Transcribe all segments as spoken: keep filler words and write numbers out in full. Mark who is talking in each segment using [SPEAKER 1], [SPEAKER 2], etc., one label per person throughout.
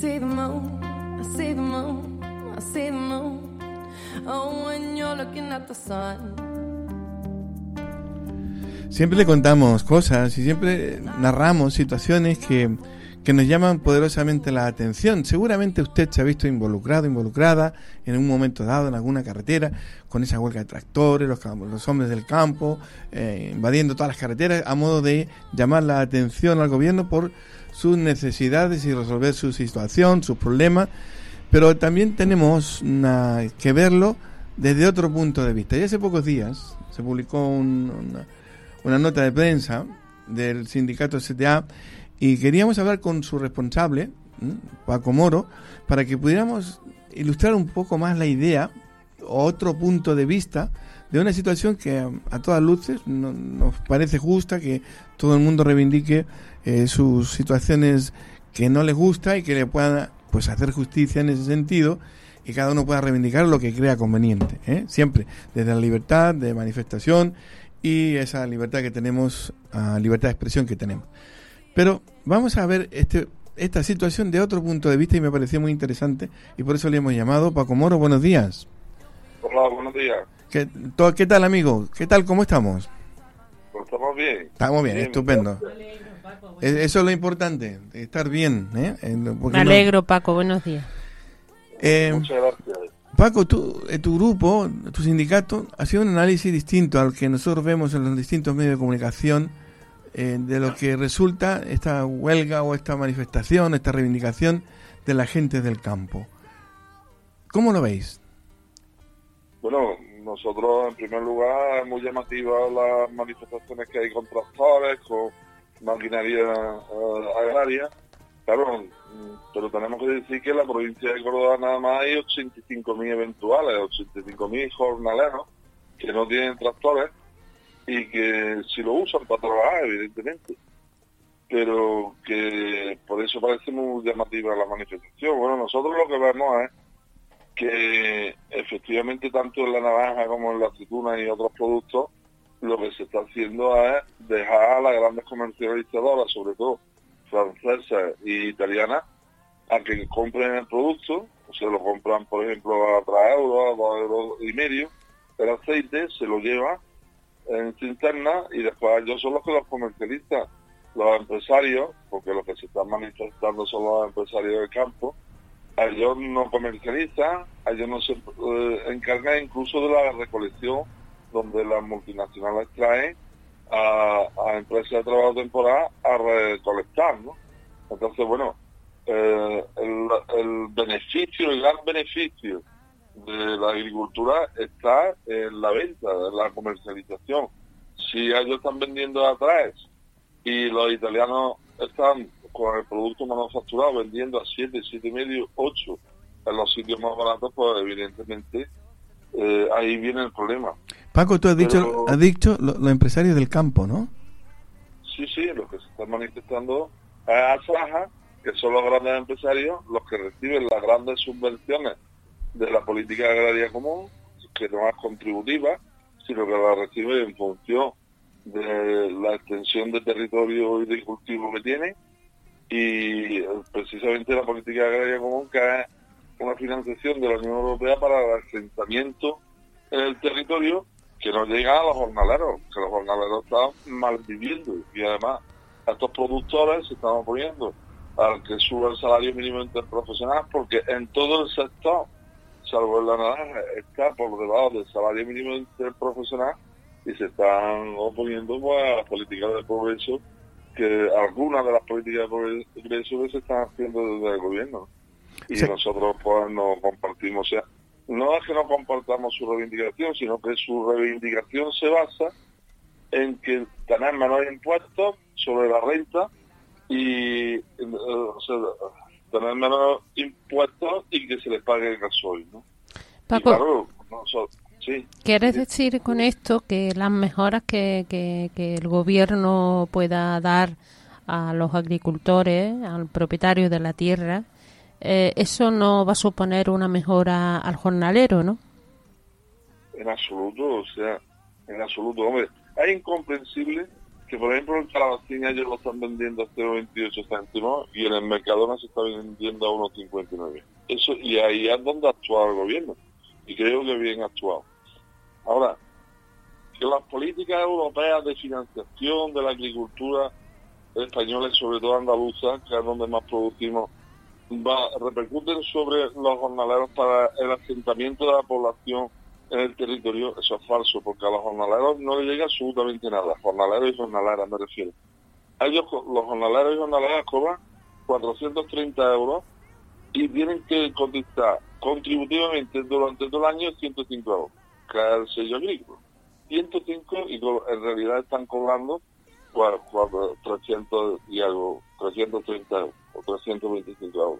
[SPEAKER 1] see the moon, I see the moon, I see the moon. Oh, when you're looking at the sun.
[SPEAKER 2] Siempre le contamos cosas y siempre narramos situaciones que, que nos llaman poderosamente la atención. Seguramente usted se ha visto involucrado, involucrada en un momento dado en alguna carretera con esa huelga de tractores, los, los hombres del campo, eh, invadiendo todas las carreteras a modo de llamar la atención al gobierno por sus necesidades y resolver su situación, sus problemas. Pero también tenemos una, que verlo desde otro punto de vista. Y hace pocos días se publicó un, una... una nota de prensa del sindicato C T A y queríamos hablar con su responsable, ¿eh? Paco Moro, para que pudiéramos ilustrar un poco más la idea, otro punto de vista de una situación que a, a todas luces no, nos parece justa, que todo el mundo reivindique eh, sus situaciones que no les gusta y que le puedan pues hacer justicia en ese sentido y cada uno pueda reivindicar lo que crea conveniente, ¿eh? Siempre desde la libertad de manifestación y esa libertad que tenemos, uh, libertad de expresión que tenemos. Pero vamos a ver este esta situación de otro punto de vista y me pareció muy interesante y por eso le hemos llamado. Paco Moro, buenos días.
[SPEAKER 3] Hola, buenos días.
[SPEAKER 2] ¿Qué, to, ¿qué tal, amigo? ¿Qué tal? ¿Cómo estamos?
[SPEAKER 3] Pues estamos bien.
[SPEAKER 2] Estamos bien, bien estupendo. Es, eso es lo importante, estar bien, ¿eh?
[SPEAKER 4] Me alegro, no... Paco, buenos días.
[SPEAKER 2] Eh,
[SPEAKER 3] Muchas gracias.
[SPEAKER 2] Paco, tu, tu grupo, tu sindicato, ha sido un análisis distinto al que nosotros vemos en los distintos medios de comunicación eh, de lo que resulta esta huelga o esta manifestación, esta reivindicación de la gente del campo. ¿Cómo lo veis?
[SPEAKER 3] Bueno, nosotros en primer lugar es muy llamativa las manifestaciones que hay con tractores, con maquinaria uh, agraria. Claro, pero tenemos que decir que en la provincia de Córdoba nada más hay ochenta y cinco mil eventuales, ochenta y cinco mil jornaleros que no tienen tractores y que si lo usan para trabajar, evidentemente. Pero que por eso parece muy llamativa la manifestación. Bueno, nosotros lo que vemos es que efectivamente tanto en la naranja como en la aceituna y otros productos, lo que se está haciendo es dejar a las grandes comercializadoras, sobre todo francesas y italianas, a que compren el producto, se lo compran por ejemplo a tres euros, a dos euros y medio, el aceite se lo lleva en cisterna y después ellos son los que los comercializan, los empresarios, porque los que se están manifestando son los empresarios del campo, a ellos no comercializan, a ellos no se eh, encargan incluso de la recolección, donde las multinacionales traen a, a empresas de trabajo temporal a recolectar, ¿no? Entonces, bueno, eh, el, el beneficio, el gran beneficio de la agricultura está en la venta, en la comercialización. Si ellos están vendiendo atrás y los italianos están con el producto manufacturado vendiendo a siete, siete y medio, ocho en los sitios más baratos, pues evidentemente eh, ahí viene el problema.
[SPEAKER 2] Paco, tú has dicho,
[SPEAKER 3] Pero,
[SPEAKER 2] has dicho los, los empresarios del campo, ¿no?
[SPEAKER 3] Sí, sí, los que se están manifestando es Asaja, que son los grandes empresarios, los que reciben las grandes subvenciones de la política agraria común, que no es contributiva, sino que la recibe en función de la extensión de territorio y de cultivo que tiene, y precisamente la política agraria común, que es una financiación de la Unión Europea para el asentamiento en el territorio, que no llega a los jornaleros, que los jornaleros están mal viviendo, y además estos productores se están oponiendo al que suba el salario mínimo interprofesional, porque en todo el sector, salvo en la naranja, está por debajo del salario mínimo interprofesional, y se están oponiendo pues, a las políticas de progreso, que algunas de las políticas de progreso que se están haciendo desde el gobierno. Y sí. Nosotros pues no compartimos, o sea, no es que no compartamos su reivindicación, sino que su reivindicación se basa en que tener menores impuestos sobre la renta y uh, o sea, tener menos impuestos y que se les pague el gasoil, ¿no?
[SPEAKER 4] Paco,
[SPEAKER 3] y claro, nosotros, sí,
[SPEAKER 4] ¿quieres
[SPEAKER 3] sí.
[SPEAKER 4] decir con esto que las mejoras que, que, que el gobierno pueda dar a los agricultores, al propietario de la tierra, eh, eso no va a suponer una mejora al jornalero, ¿no?
[SPEAKER 3] En absoluto, o sea, en absoluto, hombre, es incomprensible que que, por ejemplo, el calabacín ellos lo están vendiendo a cero coma veintiocho céntimos y en el Mercadona se está vendiendo a uno coma cincuenta y nueve. Eso, y ahí es donde ha actuado el gobierno. Y creo que bien actuado. Ahora, que las políticas europeas de financiación de la agricultura española y sobre todo andaluza, que es donde más producimos, va, repercuten sobre los jornaleros para el asentamiento de la población en el territorio. Eso es falso, porque a los jornaleros no les llega absolutamente nada. Jornaleros y jornaleras me refiero. A ellos, los jornaleros y jornaleras cobran cuatrocientos treinta euros y tienen que cotizar contributivamente durante todo el año ciento cinco euros, que es el sello agrícola. ciento cinco y en realidad están cobrando pues, trescientos y algo, trescientos treinta euros o trescientos veinticinco euros.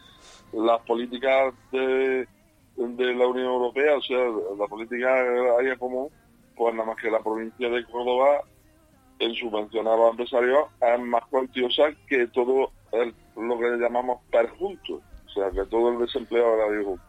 [SPEAKER 3] Las políticas de, de la Unión Europea, o sea, la política agraria común, pues nada más que la provincia de Córdoba en subvención a los empresarios es más cuantiosa que todo el, lo que llamamos perjunto, o sea, que todo el desempleo agrario junto.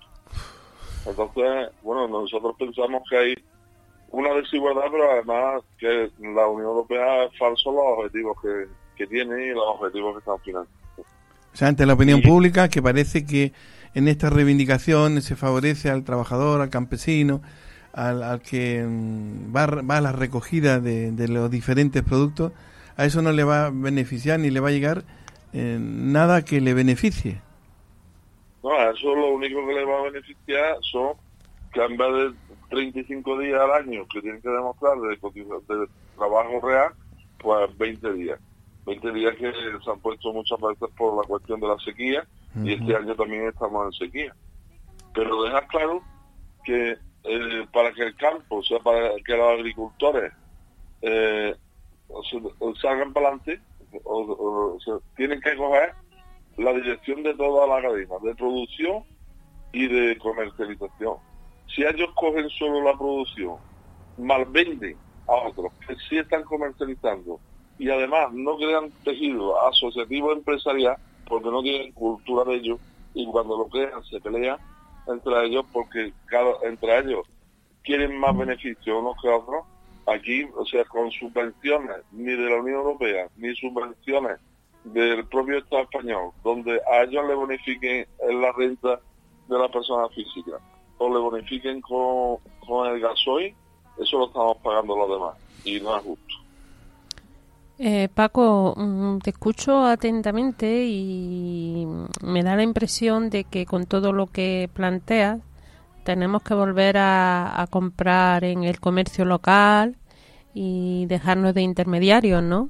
[SPEAKER 3] Entonces, bueno, nosotros pensamos que hay una desigualdad, pero además que la Unión Europea es falso los objetivos que, que tiene y los objetivos que están financiando.
[SPEAKER 2] O sea, ante la opinión
[SPEAKER 3] y,
[SPEAKER 2] pública, que parece que en esta reivindicación se favorece al trabajador, al campesino, al, al que mm, va, va a la recogida de, de los diferentes productos, a eso no le va a beneficiar ni le va a llegar eh, nada que le beneficie.
[SPEAKER 3] No, a eso lo único que le va a beneficiar son que en vez de treinta y cinco días al año que tienen que demostrar de, de trabajo real, pues veinte días. veinte días que se han puesto muchas veces por la cuestión de la sequía, uh-huh. y este año también estamos en sequía. Pero dejar claro que eh, para que el campo, o sea, para que los agricultores eh, o sea, o salgan para adelante, o, o, o sea, tienen que coger la dirección de toda la cadena, de producción y de comercialización. Si ellos cogen solo la producción, malvenden a otros que sí están comercializando y además no crean tejido asociativo empresarial porque no tienen cultura de ellos, y cuando lo crean se pelean entre ellos porque cada, entre ellos quieren más beneficios unos que otros. Aquí, o sea, con subvenciones ni de la Unión Europea ni subvenciones del propio Estado español, donde a ellos le bonifiquen en la renta de la persona física o le bonifiquen con, con el gasoil, eso lo estamos pagando los demás y no es justo.
[SPEAKER 4] Eh, Paco, te escucho atentamente y me da la impresión de que con todo lo que planteas tenemos que volver a, a comprar en el comercio local y dejarnos de intermediarios, ¿no?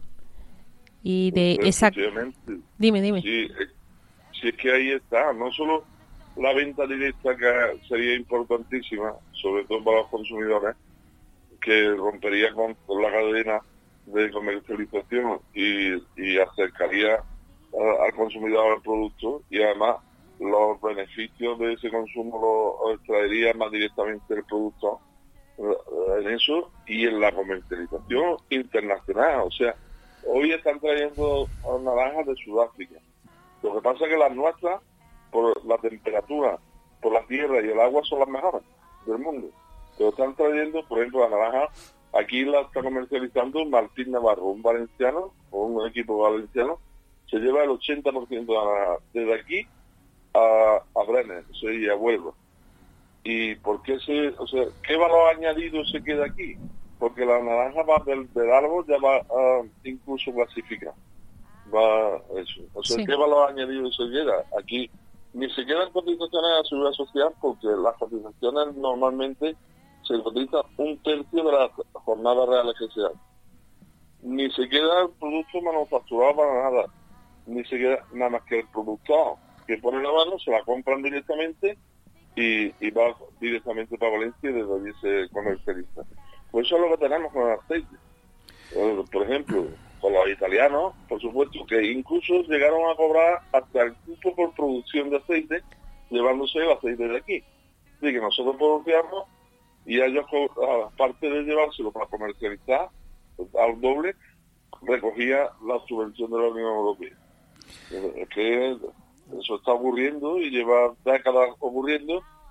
[SPEAKER 4] Y de esa... Dime, dime.
[SPEAKER 3] Sí, sí, es que ahí está, no solo la venta directa, que sería importantísima, sobre todo para los consumidores, que rompería con, con la cadena de comercialización y, y acercaría a, al consumidor al producto, y además los beneficios de ese consumo los extraería más directamente el producto en eso y en la comercialización internacional. O sea, hoy están trayendo naranjas de Sudáfrica. Lo que pasa es que las nuestras, por la temperatura, por la tierra y el agua, son las mejores del mundo. Pero están trayendo, por ejemplo, la naranja, aquí la está comercializando Martín Navarro, un valenciano, o un equipo valenciano, se lleva el ochenta por ciento de la naranja, desde aquí a, a Brenes, o sea, y a Huelva. ¿Y por qué se, o sea, qué valor añadido se queda aquí? Porque la naranja va del, del árbol, ya va uh, incluso clasificada. Va eso. O sea, sí. ¿Qué valor añadido se queda? Aquí ni se quedan cotizaciones a la seguridad social, porque las cotizaciones normalmente se cotiza un tercio de las jornadas reales que se dan. Ni se queda el producto manufacturado para nada. Ni se queda nada más que el productor que pone la mano, se la compran directamente y, y va directamente para Valencia y desde allí se comercializa. Pues eso es lo que tenemos con el aceite. Por ejemplo, con los italianos, por supuesto, que incluso llegaron a cobrar hasta el cupo por producción de aceite, llevándose el aceite de aquí. Así que nosotros producíamos y ellos, aparte de llevárselo para comercializar al doble, recogía la subvención de la Unión Europea. Es que eso está ocurriendo y lleva décadas ocurriendo,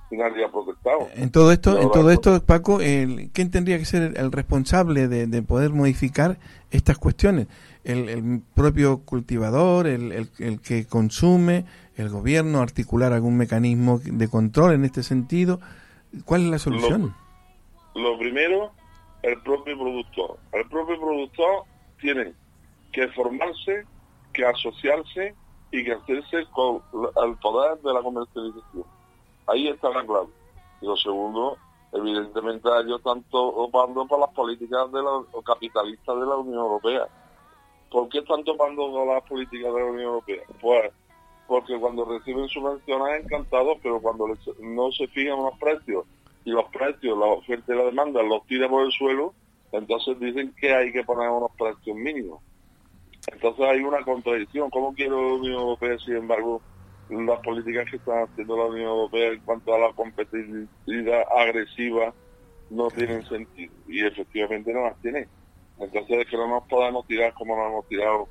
[SPEAKER 3] y nadie ha protestado.
[SPEAKER 2] En todo esto,
[SPEAKER 3] Pero
[SPEAKER 2] en todo
[SPEAKER 3] ahora-
[SPEAKER 2] esto, Paco, el, ¿quién tendría que ser el, el responsable de, de poder modificar estas cuestiones? El, el propio cultivador, el, el, el que consume, el gobierno, articular algún mecanismo de control en este sentido. ¿Cuál es la solución?
[SPEAKER 3] Lo, lo primero, el propio productor. El propio productor tiene que formarse, que asociarse y que hacerse con el poder de la comercialización. Ahí está la clave. Y lo segundo, evidentemente ellos están topando por las políticas de los capitalistas de la Unión Europea. ¿Por qué están topando con las políticas de la Unión Europea? Pues porque cuando reciben subvenciones encantados, pero cuando les, no se fijan los precios y los precios, la oferta y la demanda los tira por el suelo, entonces dicen que hay que poner unos precios mínimos. Entonces hay una contradicción. ¿Cómo quiere la Unión Europea, sin embargo, las políticas que está haciendo la Unión Europea en cuanto a la competitividad agresiva no tienen sentido? Y efectivamente no las tiene. Entonces es que no nos podemos tirar como nos hemos tirado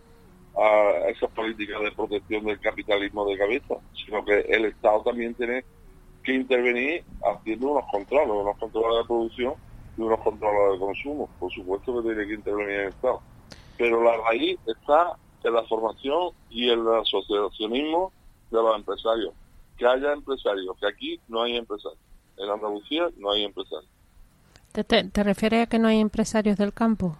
[SPEAKER 3] a esas políticas de protección del capitalismo de cabeza, sino que el Estado también tiene que intervenir haciendo unos controles, unos controles de producción y unos controles de consumo. Por supuesto que tiene que intervenir el Estado. Pero la raíz está en la formación y en el asociacionismo de los empresarios. Que haya empresarios, que aquí no hay empresarios. En Andalucía no hay empresarios.
[SPEAKER 4] ¿Te, te, te refieres a que no hay empresarios del campo?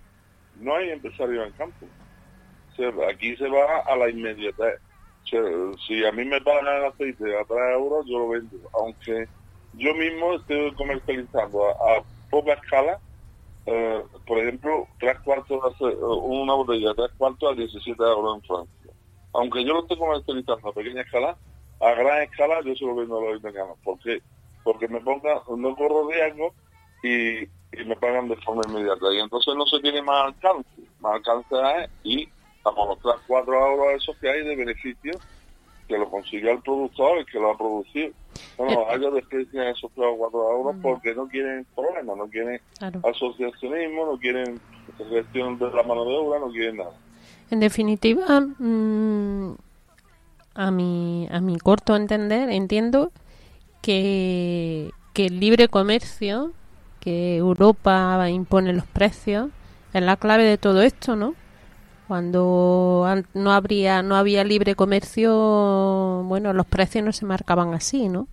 [SPEAKER 3] No hay empresarios en campo. O sea, aquí se va a la inmediatez. O sea, si a mí me pagan el aceite a tres euros, yo lo vendo. Aunque yo mismo estoy comercializando a, a poca escala, eh, por ejemplo, tres cuartos de ace- una botella de tres cuartos a diecisiete euros en Francia. Aunque yo lo esté comercializando a pequeña escala, a gran escala yo se lo vendo a los americanos. ¿Por qué? Porque me pongan, no corro riesgo y, y me pagan de forma inmediata. Y entonces no se tiene más alcance. Más alcance es y a por los tres, cuatro euros esos que hay de beneficio que lo consigue el productor y que lo ha producido. Bueno, ellos desprecian esos tres o cuatro euros porque no quieren problemas, no quieren
[SPEAKER 4] Claro.
[SPEAKER 3] asociacionismo, no quieren gestión de la mano de obra, no quieren nada.
[SPEAKER 4] En definitiva, mmm, a mi a mi corto entender, entiendo que, que el libre comercio, que Europa impone los precios, es la clave de todo esto, ¿no? Cuando an- no habría no había libre comercio, bueno, los precios no se marcaban así, ¿no?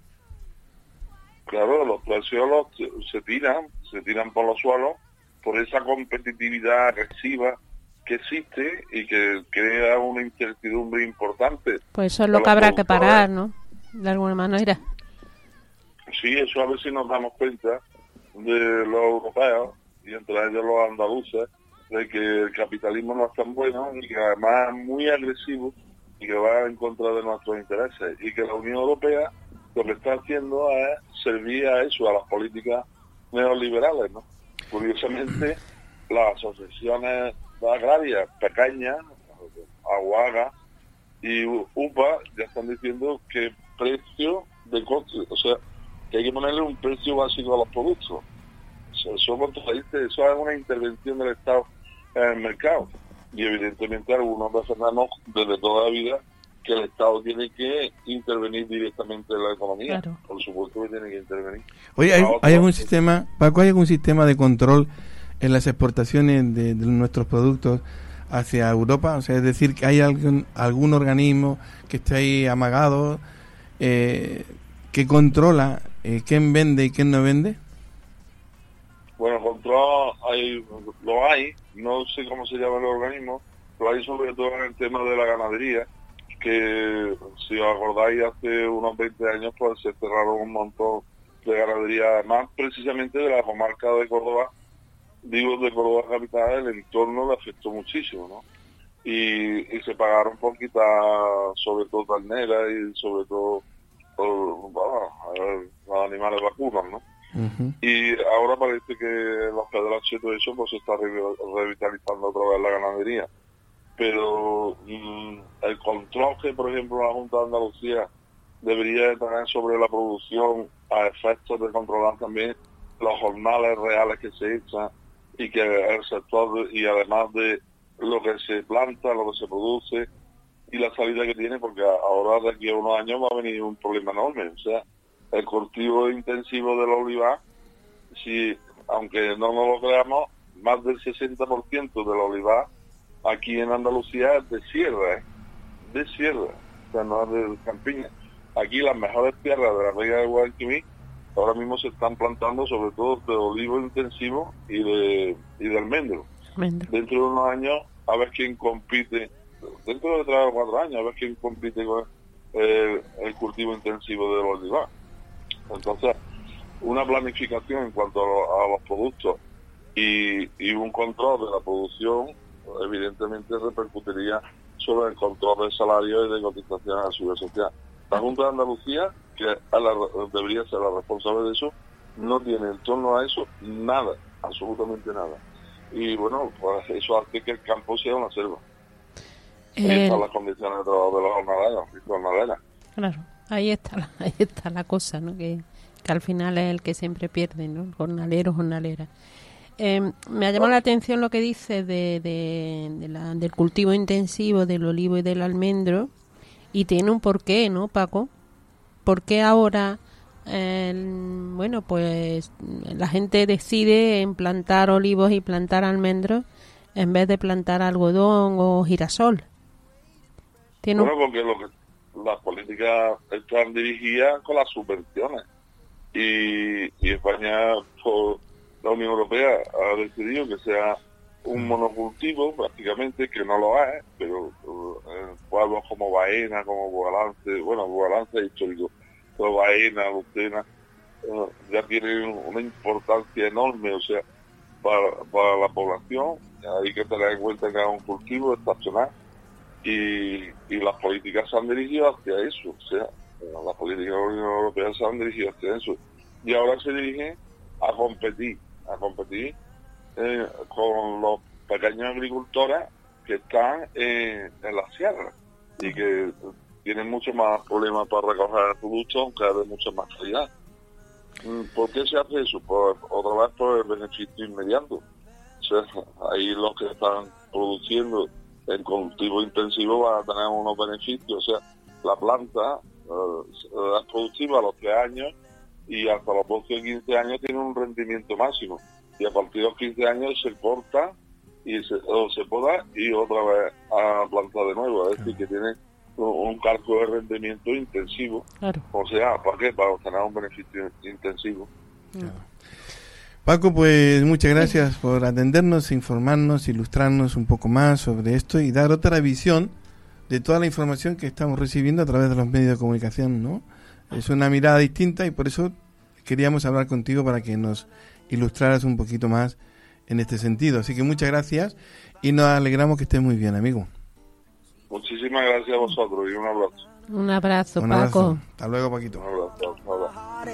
[SPEAKER 3] Claro, los precios los, se tiran, se tiran por los suelos por esa competitividad agresiva que existe y que crea una incertidumbre importante.
[SPEAKER 4] Pues eso es lo
[SPEAKER 3] a
[SPEAKER 4] que
[SPEAKER 3] los
[SPEAKER 4] habrá que
[SPEAKER 3] productores.
[SPEAKER 4] parar, ¿no? De alguna manera.
[SPEAKER 3] Sí, eso a ver si nos damos cuenta de los europeos y entre ellos los andaluces, de que el capitalismo no es tan bueno y que además es muy agresivo y que va en contra de nuestros intereses y que la Unión Europea lo que está haciendo es servir a eso, a las políticas neoliberales, ¿no? Curiosamente, las asociaciones agrarias pequeñas, Aguaga y UPA, ya están diciendo que precio de coste, o sea, que hay que ponerle un precio básico a los productos. O sea, eso, contradice, eso es una intervención del Estado en el mercado. Y evidentemente algunos defendemos desde toda la vida que el Estado tiene que intervenir directamente en la economía.
[SPEAKER 4] Claro.
[SPEAKER 3] Por supuesto que tiene que intervenir.
[SPEAKER 2] Oye, ¿hay,
[SPEAKER 3] La otra-
[SPEAKER 2] hay algún sistema, Paco, hay algún sistema de control en las exportaciones de, de nuestros productos hacia Europa? O sea, es decir, que hay algún, algún organismo que esté ahí amagado, eh, que controla eh, quién vende y quién no vende.
[SPEAKER 3] Bueno, control hay, lo hay, no sé cómo se llama el organismo, lo hay sobre todo en el tema de la ganadería, que si os acordáis hace unos veinte años pues se cerraron un montón de ganadería, además precisamente de la comarca de Córdoba, digo de Córdoba capital, el entorno le afectó muchísimo, ¿no? Y, y se pagaron por quitar sobre todo terneras y sobre todo por, bueno, los animales vacunos, ¿no?
[SPEAKER 2] Uh-huh.
[SPEAKER 3] Y ahora parece que los pedrazos y todo eso pues se está re- revitalizando otra vez la ganadería. Pero mmm, el control que, por ejemplo, la Junta de Andalucía debería de tener sobre la producción a efectos de controlar también los jornales reales que se echan y que el sector, y además de lo que se planta, lo que se produce y la salida que tiene, porque ahora de aquí a unos años va a venir un problema enorme. O sea, el cultivo intensivo del olivar, si, aunque no nos lo creamos, más del sesenta por ciento del olivar aquí en Andalucía es de sierra, ¿eh? de sierra, o sea, no es de campiña. Aquí las mejores tierras de la Vega del Guadalquivir ahora mismo se están plantando sobre todo de olivo intensivo y de y de almendro.
[SPEAKER 4] Almendro.
[SPEAKER 3] Dentro de unos años, a ver quién compite, dentro de tres o cuatro años, a ver quién compite con el, el cultivo intensivo del olivar. Entonces, una planificación en cuanto a, lo, a los productos y, y un control de la producción, evidentemente repercutiría sobre el control del salario y de cotización a la seguridad social. La Junta de Andalucía, que a la, debería ser la responsable de eso, no tiene en torno a eso nada, absolutamente nada. Y bueno, pues eso hace que el campo sea una selva.
[SPEAKER 4] El...
[SPEAKER 3] Ahí están las condiciones de los, de los jornaleros y jornaleras.
[SPEAKER 4] Claro, ahí está, la, ahí está la cosa, ¿no? Que, que al final es el que siempre pierde, ¿no? Jornalero, jornalera. Eh, me ha llamado la atención lo que dice de, de, de la, del cultivo intensivo del olivo y del almendro, y tiene un porqué, ¿no, Paco? ¿Por qué ahora, eh, bueno, pues la gente decide en plantar olivos y plantar almendros en vez de plantar algodón o girasol? ¿Tiene
[SPEAKER 3] Bueno,
[SPEAKER 4] un...
[SPEAKER 3] porque lo que, las políticas están dirigidas con las subvenciones y, y España, por la Unión Europea, ha decidido que sea un monocultivo prácticamente, que no lo es, pero en pueblos como Baena, como Bugalance, bueno, Bugalance es histórico, pero Baena, Lucena, eh, ya tienen una importancia enorme, o sea, para, para la población. Hay que tener en cuenta que es un cultivo estacional y, y las políticas se han dirigido hacia eso, o sea, las políticas de la Unión Europea se han dirigido hacia eso, y ahora se dirigen a competir, a competir Eh, con los pequeños agricultores que están eh, en la sierra y que tienen mucho más problemas para recoger el producto, aunque es de mucha más calidad. ¿Por qué se hace eso? Pues otra vez por el beneficio inmediato. O sea, ahí los que están produciendo en cultivo intensivo van a tener unos beneficios. O sea, la planta eh, es productiva a los tres años y hasta los doce o quince años tiene un rendimiento máximo. Y a partir de los quince años se corta y se, o se poda y otra vez a plantar de nuevo. Es decir, que tiene un, un cálculo de rendimiento intensivo.
[SPEAKER 4] Claro.
[SPEAKER 3] O sea, ¿para qué? Para obtener un beneficio intensivo.
[SPEAKER 2] Claro. Paco, pues muchas gracias por atendernos, informarnos, ilustrarnos un poco más sobre esto y dar otra visión de toda la información que estamos recibiendo a través de los medios de comunicación, ¿no? Es una mirada distinta y por eso queríamos hablar contigo para que nos ilustraras un poquito más en este sentido. Así que muchas gracias y nos alegramos que estés muy bien, amigo.
[SPEAKER 3] Muchísimas gracias a vosotros y un abrazo.
[SPEAKER 4] Un abrazo,
[SPEAKER 2] Un
[SPEAKER 4] Paco.
[SPEAKER 2] abrazo. Hasta luego, Paquito.
[SPEAKER 3] Un abrazo. Hasta luego.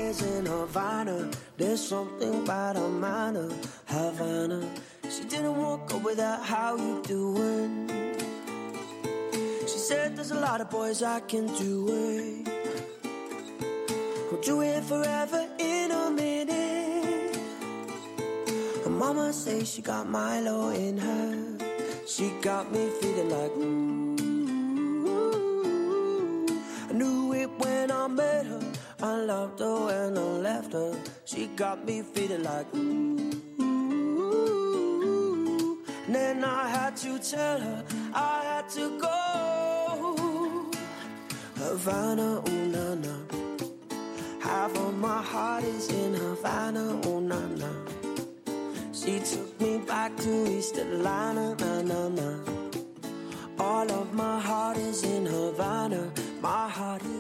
[SPEAKER 5] Mama say she got Milo in her. She got me feeling like ooh. I knew it when I met her. I loved her when I left her. She got me feeling like ooh. And then I had to tell her I had to go. Havana, ooh na na. Half of my heart is in Havana, ooh na na. She took me back to East Atlanta, na na na. All of my heart is in Havana, my heart is